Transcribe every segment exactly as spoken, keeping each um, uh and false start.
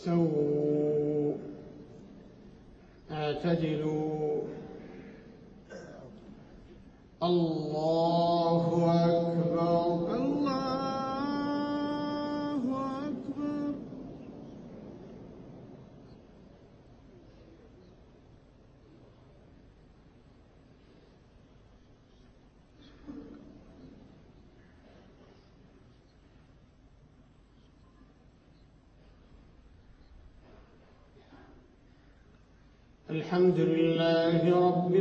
استووا اعتدلوا. الله أكبر الله أكبر. الحمد لله رب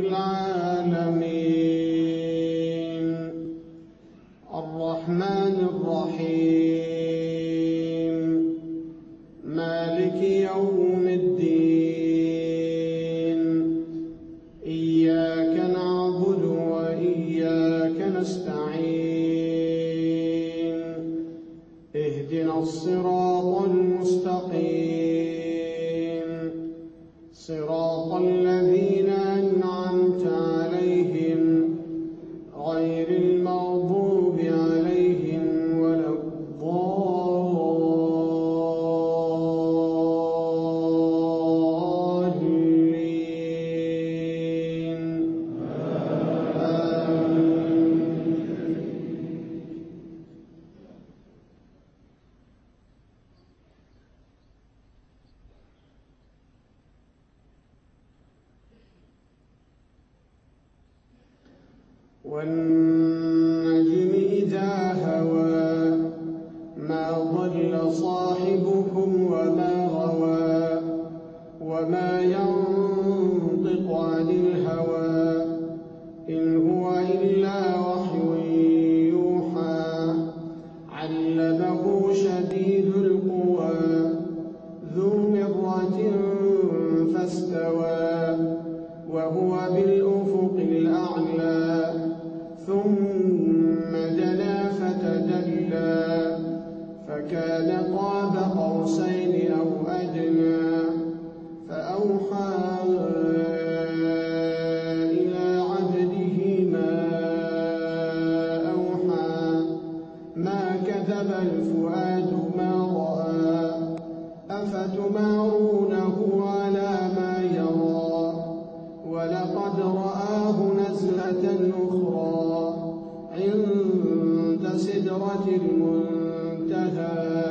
العالمين الرحمن الرحيم مالك يوم الدين إياك نعبد وإياك نستعين اهدنا الصراط المستقيم صراط الذين أنعمت عليهم غير المغضوب عليهم ولا الضالين. والنجم إذا هوى ما ضل صاحبكم وما غوى وما ينطق عن الهوى إن هو إلا وحي يوحى علمه شديد القوى ذو مرة فاستوى وهو بالأفق الأعلى ثم دنا فتدلى فكان قاب قوسين أو أدنى فأوحى إلى عبده ما أوحى ما كذب الفؤاد ما رأى أفتمارونه على ما يرى ولقد رآه نزلة أخرى عند سدرة المنتهى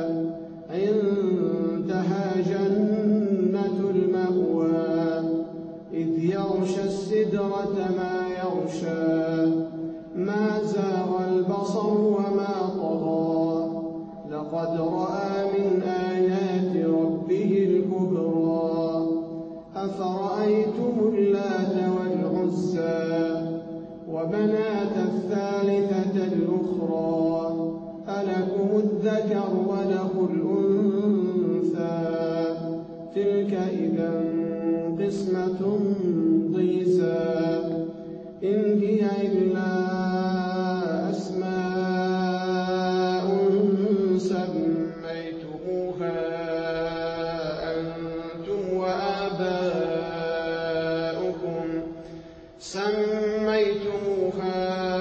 عندها جنة المأوى إذ يغشى السدرة ما يغشى ما زاغ البصر وما طغى لقد رأى من آيات ربه الكبرى أفرأيتم اللات والعزى ومناة الثالثة الأخرى ألكم الذكر وله الأنثى تلك إذا قسمة ضيزى إن هي إلا أسماء سميتموها أنتم وآباؤكم سميتموها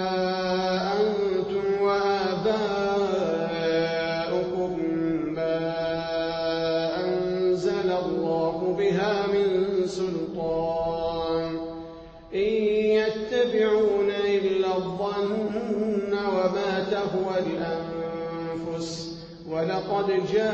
أنتم وآباؤكم ما أنزل الله بها من سلطان إن يتبعون إلا الظن وما تهوى الأنفس ولقد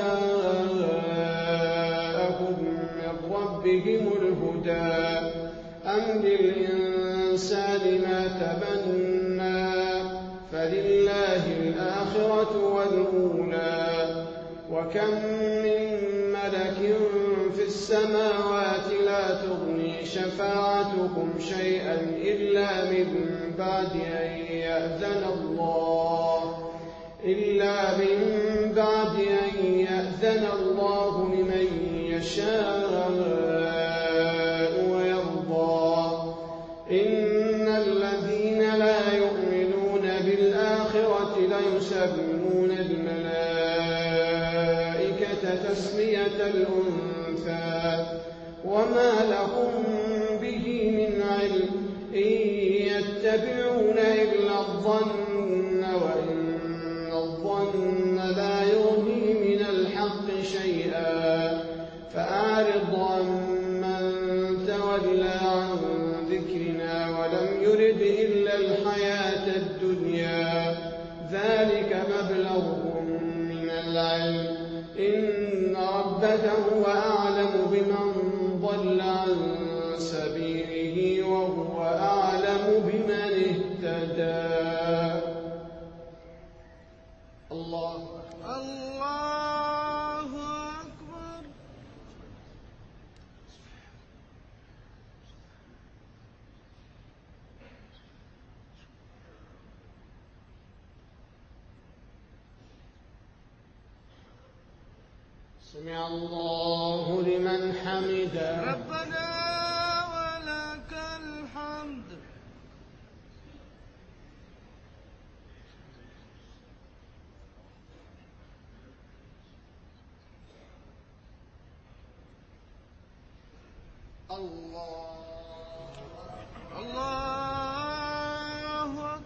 جاءهم من ربهم الهدى أم للإنسان ما تمنى فلله الآخرة والأولى وكم من ملك في السماوات لا تغني شفاعتهم شيئا إلا من بعد أن يأذن الله إلا من بعد أن يأذن الله لمن يشاء ويرضى إن الذين لا يؤمنون بالآخرة ليسمون الملائكة تسمية الأنثى وما لهم به من علم إن يتبعون إلا الظن وإن الظن لا يغني من الحق شيئا تولى عن ذكرنا ولم يرد إلا الحياة الدنيا ذلك مبلغهم من العلم إن ربك هو أعلم بمن ضل عن سبيله وهو أعلم بمن اهتدى. الله الله أكبر. سمع الله لمن حمده. ربنا ولك الحمد. الله الله أكبر.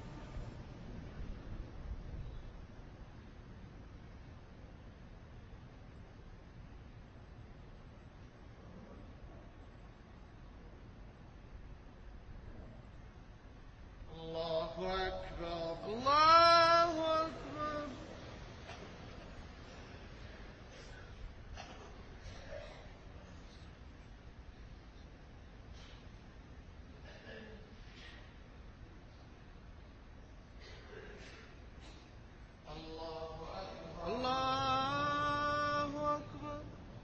الله أكبر. الله أكبر. الله أكبر. الله أكبر.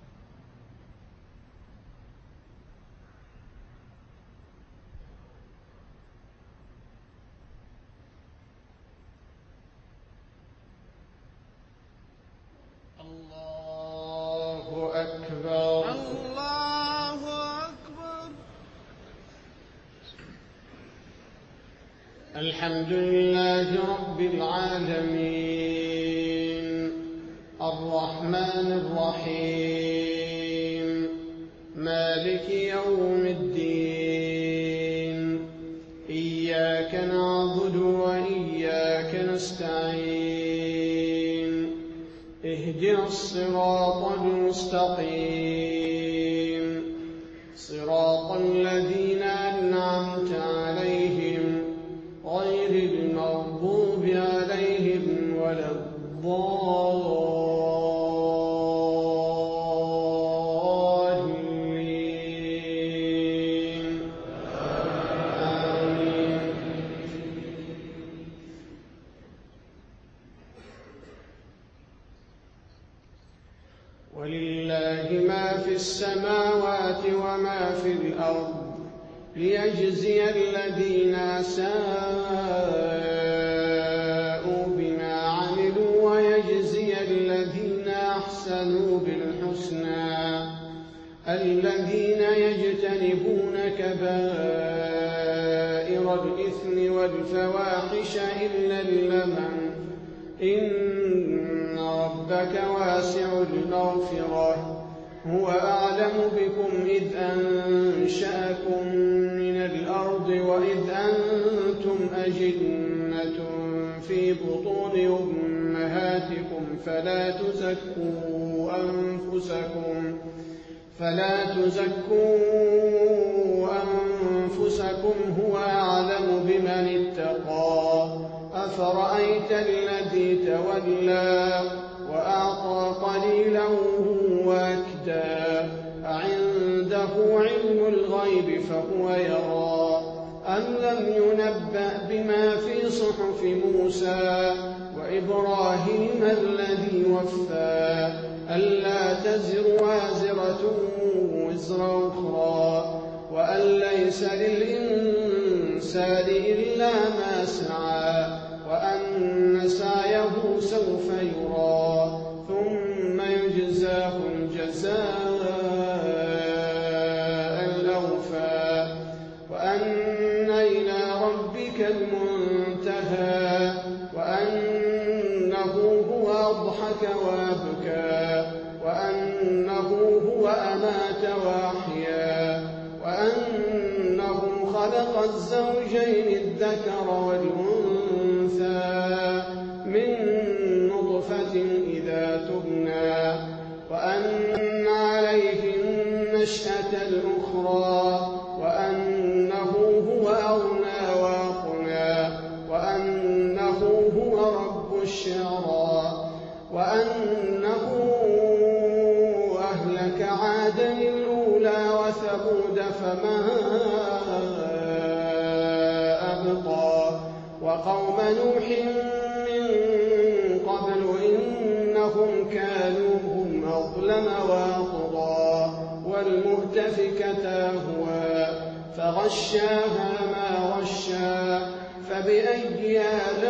الله أكبر. الله أكبر. الحمد لله رب العالمين الرحمن الرحيم مالك يوم الدين إياك نعبد وإياك نستعين اهدنا الصراط المستقيم صراط الذين أنعمت عليهم غير المغضوب عليهم ولا الضالين آمين. ولله ما في السماوات وما في الأرض ليجزي الذين أساءوا بما عملوا ويجزي الذين أحسنوا بالحسنى الذين يجتنبون كبائر الإثم والفواحش إلا اللمم إن ربك واسع المغفرة هو أعلم بكم إذ أنشأكم من الأرض وإذ أنتم أجنة في بطون أمهاتكم فلا تزكوا أنفسكم فلا تزكوا أنفسكم هو أعلم بمن اتقى أفرأيت الذي تولى وأعطى قليلا وأكدى أعنده علم الغيب فهو يرى أم لم ينبأ بما في صحف موسى وإبراهيم الذي وفى ألا تزر وازرة وزر أخرى وأن ليس للإنسان إلا ما سعى وأن سعيه سوف يرى ثم يجزاه الجزاء الأوفى وأن إلى ربك المنتهى وأنه هو أضحك وأبكى وأنه هو أمات وأحيا وأنه خلق الزوجين الذكر والأنثى من نطفة إذا تبنى وأن عليه النشأة الأخرى الكبرى وأنه هو أغنى وأقنى وأنه هو رب الشعرى وأنه أهلك عادا الأولى وثمود فما أبقى وقوم نوح من قبل إنهم كانوا هم أظلم وأطغى والمؤتفكة أهوى فغشاها ما غشى فبأي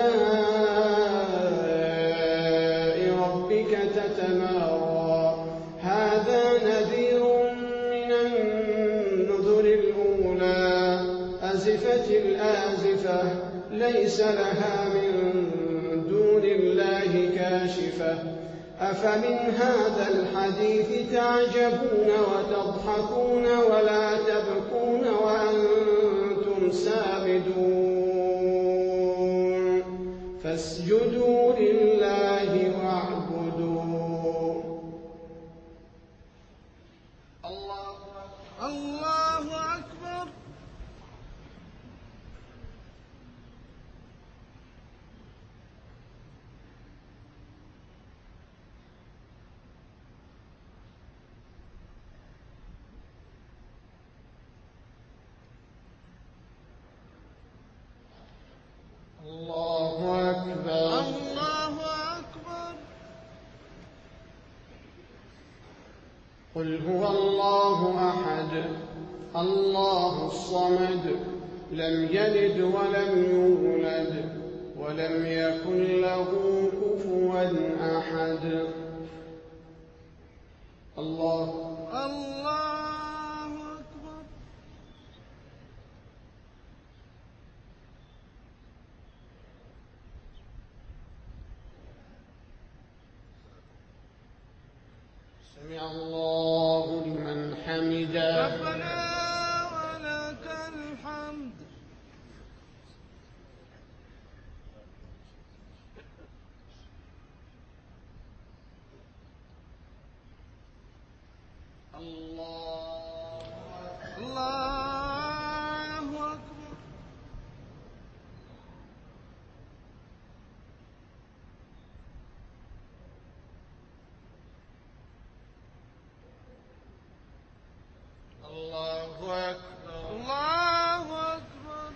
آلاء ربك تتمارى هذا نذير من النذر الأولى أزفت الآزفة ليس لها من دون الله كاشفة أفمن هذا الحديث تعجبون وتضحكون ولا تبكون وأنتم سامدون فاسجدوا لله واعبدوا. الله أكبر. الله أكبر. الله أكبر. الله أكبر. قل هو الله أحد الله الصمد لم يلد ولم يولد ولم يكن له كفوا أحد. الله الله أكبر. سمع الله لمن حمده. ربنا ولك الحمد. الله الله أكبر. الله أكبر. الله أكبر.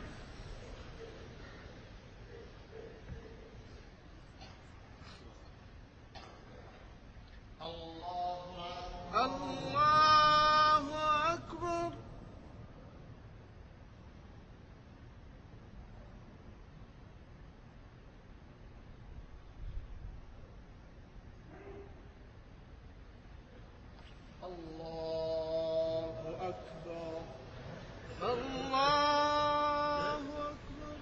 الله الله أكبر. الله أكبر. الله أكبر.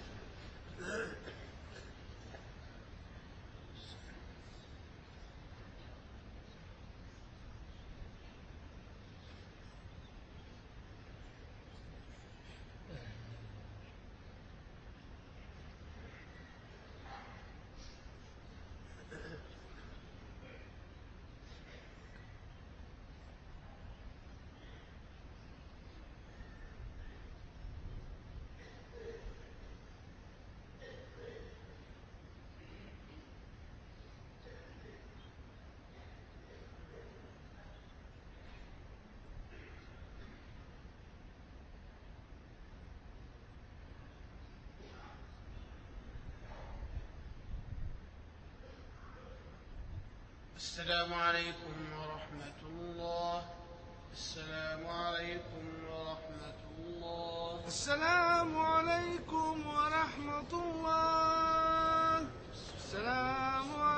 السلام عليكم ورحمة الله. السلام عليكم ورحمة الله. السلام عليكم ورحمة الله. السلام